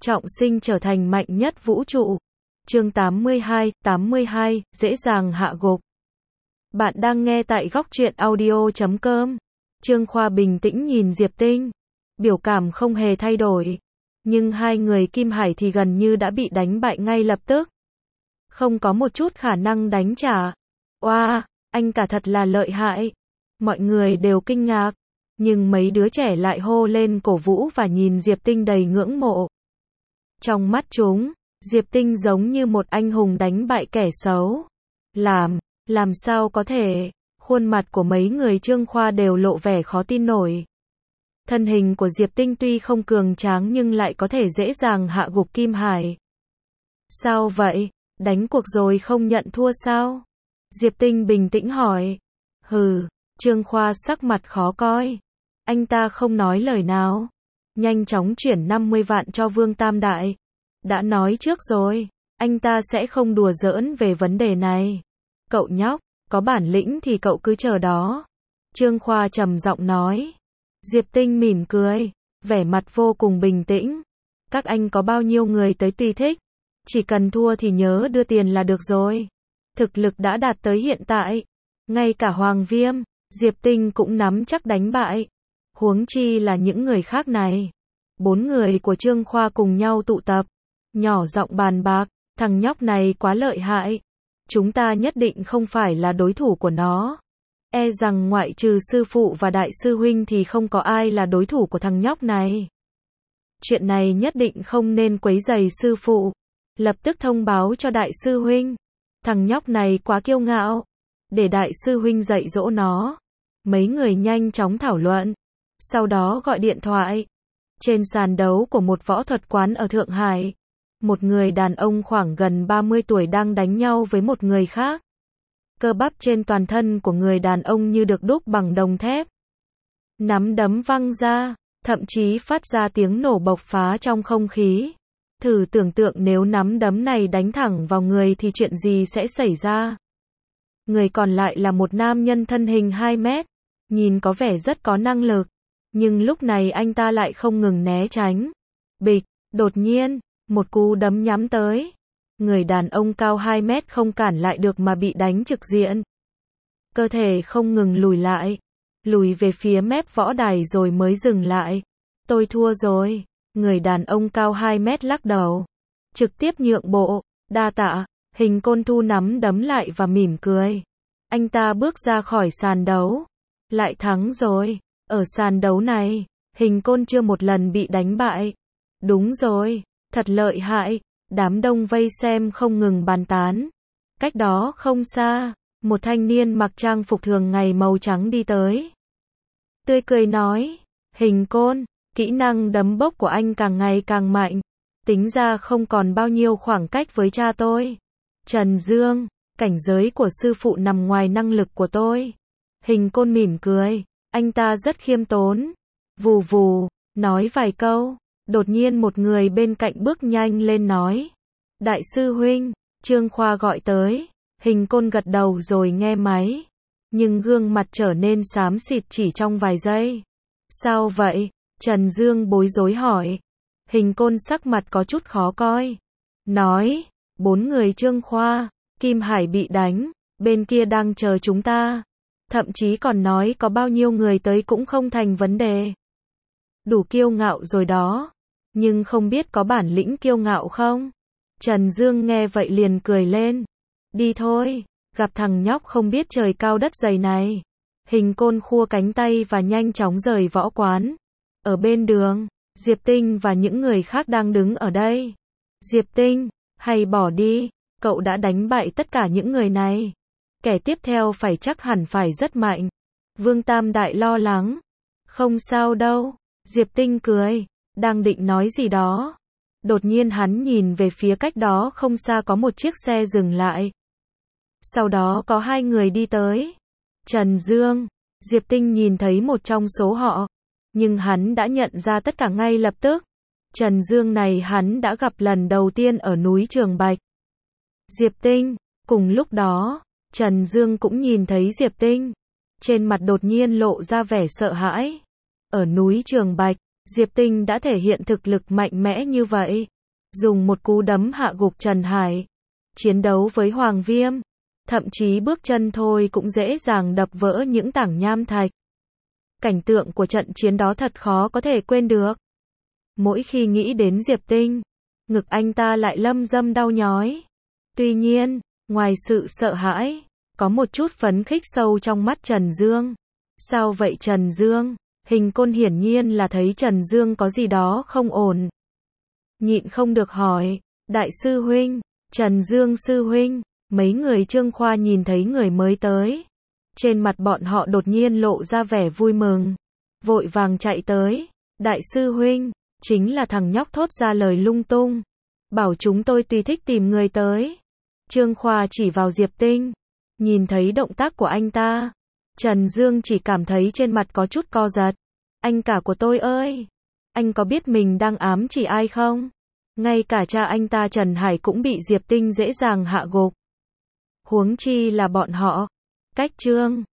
trọng sinh trở thành mạnh nhất vũ trụ. Chương 82, dễ dàng hạ gục. Bạn đang nghe tại góc truyện audio.com. Trương Khoa bình tĩnh nhìn Diệp Tinh, biểu cảm không hề thay đổi. Nhưng hai người Kim Hải thì gần như đã bị đánh bại ngay lập tức. Không có một chút khả năng đánh trả. Oa, anh cả thật là lợi hại. Mọi người đều kinh ngạc. Nhưng mấy đứa trẻ lại hô lên cổ vũ và nhìn Diệp Tinh đầy ngưỡng mộ. Trong mắt chúng, Diệp Tinh giống như một anh hùng đánh bại kẻ xấu. Làm sao có thể? Khuôn mặt của mấy người Trương Khoa đều lộ vẻ khó tin nổi. Thân hình của Diệp Tinh tuy không cường tráng nhưng lại có thể dễ dàng hạ gục Kim Hải. Sao vậy? Đánh cuộc rồi không nhận thua sao? Diệp Tinh bình tĩnh hỏi. Hừ, Trương Khoa sắc mặt khó coi. Anh ta không nói lời nào. Nhanh chóng chuyển 50 vạn cho Vương Tam Đại. Đã nói trước rồi, anh ta sẽ không đùa giỡn về vấn đề này. Cậu nhóc, có bản lĩnh thì cậu cứ chờ đó. Trương Khoa trầm giọng nói. Diệp Tinh mỉm cười, vẻ mặt vô cùng bình tĩnh. Các anh có bao nhiêu người tới tùy thích. Chỉ cần thua thì nhớ đưa tiền là được rồi. Thực lực đã đạt tới hiện tại. Ngay cả Hoàng Viêm, Diệp Tinh cũng nắm chắc đánh bại. Huống chi là những người khác này. 4 người của Trương Khoa cùng nhau tụ tập. Nhỏ giọng bàn bạc, thằng nhóc này quá lợi hại. Chúng ta nhất định không phải là đối thủ của nó. E rằng ngoại trừ sư phụ và đại sư huynh thì không có ai là đối thủ của thằng nhóc này. Chuyện này nhất định không nên quấy rầy sư phụ. Lập tức thông báo cho đại sư huynh. Thằng nhóc này quá kiêu ngạo. Để đại sư huynh dạy dỗ nó. Mấy người nhanh chóng thảo luận. Sau đó gọi điện thoại. Trên sàn đấu của một võ thuật quán ở Thượng Hải, một người đàn ông khoảng gần 30 tuổi đang đánh nhau với một người khác. Cơ bắp trên toàn thân của người đàn ông như được đúc bằng đồng thép. Nắm đấm văng ra, thậm chí phát ra tiếng nổ bộc phá trong không khí. Thử tưởng tượng nếu nắm đấm này đánh thẳng vào người thì chuyện gì sẽ xảy ra. Người còn lại là một nam nhân thân hình 2 mét, nhìn có vẻ rất có năng lực. Nhưng lúc này anh ta lại không ngừng né tránh. Bịch, đột nhiên, một cú đấm nhắm tới. Người đàn ông cao 2 mét không cản lại được mà bị đánh trực diện. Cơ thể không ngừng lùi về phía mép võ đài rồi mới dừng lại. Tôi thua rồi. Người đàn ông cao 2 mét lắc đầu. Trực tiếp nhượng bộ, đa tạ. Hình Côn thu nắm đấm lại và mỉm cười. Anh ta bước ra khỏi sàn đấu. Lại thắng rồi. Ở sàn đấu này, Hình Côn chưa một lần bị đánh bại. Đúng rồi, thật lợi hại. Đám đông vây xem không ngừng bàn tán. Cách đó không xa, một thanh niên mặc trang phục thường ngày màu trắng đi tới. Tươi cười nói, Hình Côn, kỹ năng đấm bốc của anh càng ngày càng mạnh. Tính ra không còn bao nhiêu khoảng cách với cha tôi. Trần Dương, cảnh giới của sư phụ nằm ngoài năng lực của tôi. Hình Côn mỉm cười, anh ta rất khiêm tốn. Vù vù, nói vài câu. Đột nhiên một người bên cạnh bước nhanh lên nói. Đại sư huynh, Trương Khoa gọi tới. Hình Côn gật đầu rồi nghe máy. Nhưng gương mặt trở nên xám xịt chỉ trong vài giây. Sao vậy? Trần Dương bối rối hỏi. Hình Côn sắc mặt có chút khó coi. Nói, 4 người Trương Khoa, Kim Hải bị đánh, bên kia đang chờ chúng ta. Thậm chí còn nói có bao nhiêu người tới cũng không thành vấn đề. Đủ kiêu ngạo rồi đó. Nhưng không biết có bản lĩnh kiêu ngạo không? Trần Dương nghe vậy liền cười lên. Đi thôi, gặp thằng nhóc không biết trời cao đất dày này. Hình Côn khua cánh tay và nhanh chóng rời võ quán. Ở bên đường, Diệp Tinh và những người khác đang đứng ở đây. Diệp Tinh, hay bỏ đi, cậu đã đánh bại tất cả những người này. Kẻ tiếp theo phải chắc hẳn phải rất mạnh. Vương Tam Đại lo lắng. Không sao đâu, Diệp Tinh cười, đang định nói gì đó. Đột nhiên hắn nhìn về phía cách đó không xa có một chiếc xe dừng lại. Sau đó có 2 người đi tới. Trần Dương, Diệp Tinh nhìn thấy một trong số họ. Nhưng hắn đã nhận ra tất cả ngay lập tức. Trần Dương này hắn đã gặp lần đầu tiên ở núi Trường Bạch. Diệp Tinh, cùng lúc đó, Trần Dương cũng nhìn thấy Diệp Tinh. Trên mặt đột nhiên lộ ra vẻ sợ hãi. Ở núi Trường Bạch, Diệp Tinh đã thể hiện thực lực mạnh mẽ như vậy. dùng một cú đấm hạ gục Trần Hải. Chiến đấu với Hoàng Viêm, thậm chí bước chân thôi cũng dễ dàng đập vỡ những tảng nham thạch. Cảnh tượng của trận chiến đó thật khó có thể quên được. Mỗi khi nghĩ đến Diệp Tinh, ngực anh ta lại lâm dâm đau nhói. Tuy nhiên, ngoài sự sợ hãi, có một chút phấn khích sâu trong mắt Trần Dương. Sao vậy Trần Dương? Hình Côn hiển nhiên là thấy Trần Dương có gì đó không ổn. Nhịn không được hỏi, Đại sư huynh, Trần Dương sư huynh, mấy người Trương Khoa nhìn thấy người mới tới. Trên mặt bọn họ đột nhiên lộ ra vẻ vui mừng. Vội vàng chạy tới, Đại sư huynh, chính là thằng nhóc thốt ra lời lung tung. Bảo chúng tôi tùy thích tìm người tới. Trương Khoa chỉ vào Diệp Tinh. Nhìn thấy động tác của anh ta, Trần Dương chỉ cảm thấy trên mặt có chút co giật. Anh cả của tôi ơi! Anh có biết mình đang ám chỉ ai không? Ngay cả cha anh ta Trần Hải cũng bị Diệp Tinh dễ dàng hạ gục. Huống chi là bọn họ. Cách Trương